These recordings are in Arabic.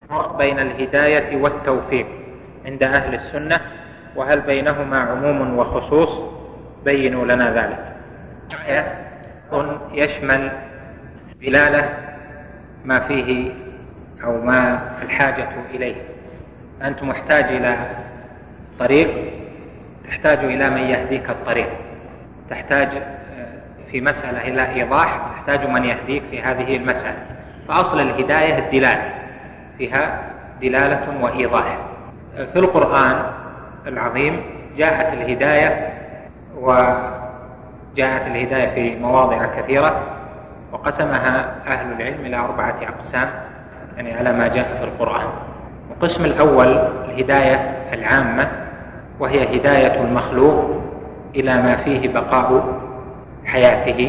الفرق بين الهداية والتوفيق عند أهل السنة، وهل بينهما عموم وخصوص؟ بينوا لنا ذلك. يشمل دلالة ما فيه أو ما الحاجة إليه. أنت محتاج إلى طريق، تحتاج إلى من يهديك الطريق، تحتاج في مسألة إلى إيضاح، تحتاج من يهديك في هذه المسألة. فأصل الهداية الدلالة، فيها دلالة وإيضاح. في القرآن العظيم جاءت الهداية في مواضع كثيرة، وقسمها أهل العلم إلى 4 أقسام، يعني على ما جاء في القرآن. القسم الأول الهداية العامة، وهي هداية المخلوق إلى ما فيه بقاء حياته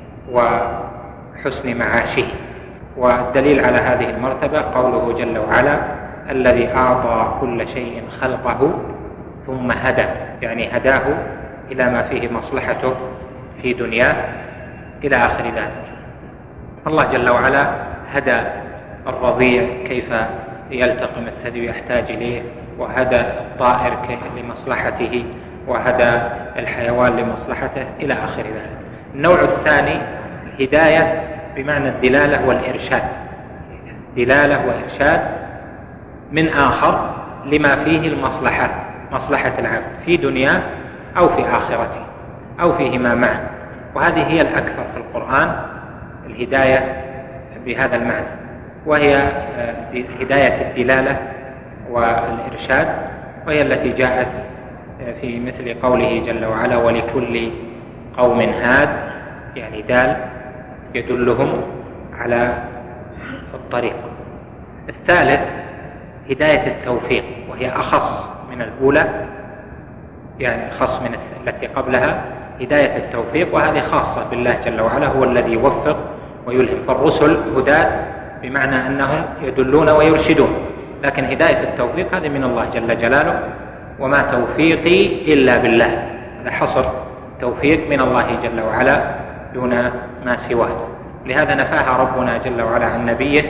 وحسن معاشه. والدليل على هذه المرتبة قوله جل وعلا: الذي أعطى كل شيء خلقه ثم هدى، يعني هداه إلى ما فيه مصلحته في دنياه إلى آخر ذلك. الله جل وعلا هدى الرضيع كيف يلتقم الثدي ويحتاج إليه، وهدى الطائر لمصلحته، وهدى الحيوان لمصلحته إلى آخر ذلك. النوع الثاني الهداية بمعنى الدلالة والإرشاد، دلالة وإرشاد من آخر لما فيه المصلحة، مصلحة العبد في دنياه أو في آخرته أو فيهما معا. وهذه هي الأكثر في القرآن، الهداية بهذا المعنى، وهي هداية الدلالة والإرشاد، وهي التي جاءت في مثل قوله جل وعلا: ولكل قوم هاد، يعني دال يدلهم على الطريق. الثالث هداية التوفيق، وهي أخص من الأولى، يعني أخص من التي قبلها، هداية التوفيق، وهذه خاصة بالله جل وعلا، هو الذي يوفق ويلهم. فالرسل هداة بمعنى أنهم يدلون ويرشدون، لكن هداية التوفيق هذه من الله جل جلاله: وما توفيقي إلا بالله. هذا حصر توفيق من الله جل وعلا دون ما سواه. لهذا نفاها ربنا جل وعلا عن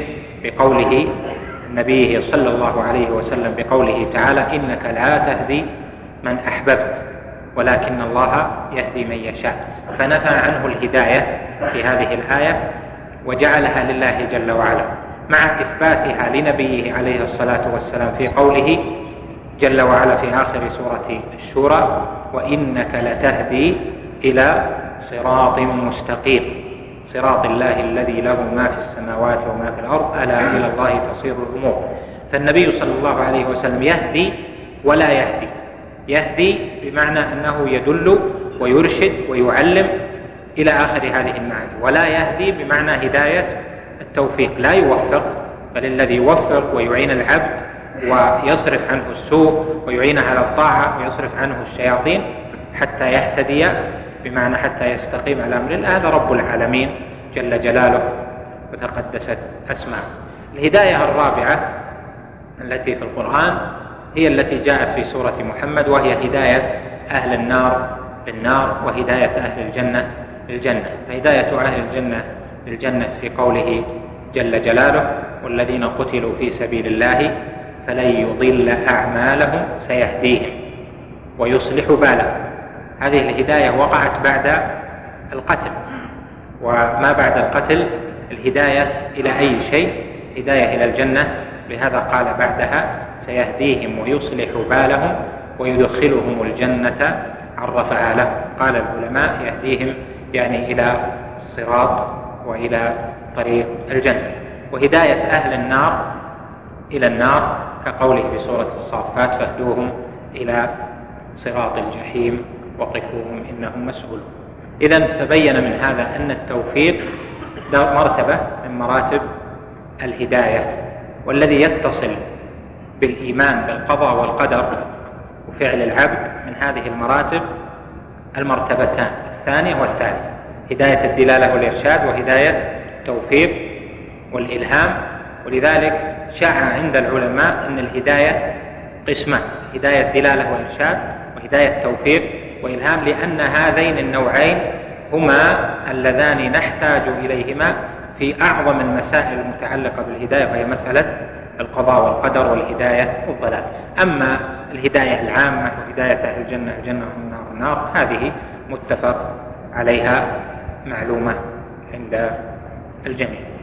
نبيه صلى الله عليه وسلم بقوله تعالى: إنك لا تهدي من أحببت ولكن الله يهدي من يشاء. فنفى عنه الهداية في هذه الآية وجعلها لله جل وعلا، مع إثباتها لنبيه عليه الصلاة والسلام في قوله جل وعلا في آخر سورة الشورى: وإنك لتهدي إلى صراط مستقيم، صراط الله الذي له ما في السماوات وما في الأرض، ألا إلى الله تصير الأمور. فالنبي صلى الله عليه وسلم يهدي ولا يهدي، يهدي بمعنى أنه يدل ويرشد ويعلم إلى آخر هذه المعاني، ولا يهدي بمعنى هداية التوفيق، لا يوفق، بل الذي يوفق ويعين العبد ويصرف عنه السوء ويعينه على الطاعة ويصرف عنه الشياطين حتى يهتدي، بمعنى حتى يستقيم على أمر الله، هذا رب العالمين جل جلاله وتقدست أسماءه. الهداية الرابعة التي في القرآن هي التي جاءت في سورة محمد، وهي هداية أهل النار للنار، وهداية أهل الجنة للجنة. فهداية أهل الجنة للجنة في قوله جل جلاله: والذين قتلوا في سبيل الله فلن يضل أعمالهم سيهديهم ويصلح بالهم. هذه الهداية وقعت بعد القتل، وما بعد القتل الهداية إلى أي شيء؟ هداية إلى الجنة. لهذا قال بعدها: سيهديهم ويصلح بالهم ويدخلهم الجنة عرفها لهم. قال العلماء: يهديهم يعني إلى الصراط وإلى طريق الجنة. وهداية أهل النار إلى النار كقوله في سورة الصافات: فاهدوهم إلى صراط الجحيم وقفوهم إنهم مسؤولون. إذن تبين من هذا أن التوفيق مرتبة من مراتب الهداية، والذي يتصل بالإيمان بالقضاء والقدر وفعل العبد من هذه المراتب المرتبتان، الثانية والثالثة: هداية الدلالة والإرشاد، وهداية التوفيق والإلهام. ولذلك شاع عند العلماء أن الهداية قسمان: هداية دلالة وإرشاد، وهداية توفيق وإلهام، لأن هذين النوعين هما اللذان نحتاج إليهما في أعظم المسائل المتعلقة بالهداية، وهي مسألة القضاء والقدر والهداية والضلال. أما الهداية العامة وهداية أهل الجنة الجنة والنار النار هذه متفق عليها معلومة عند الجميع.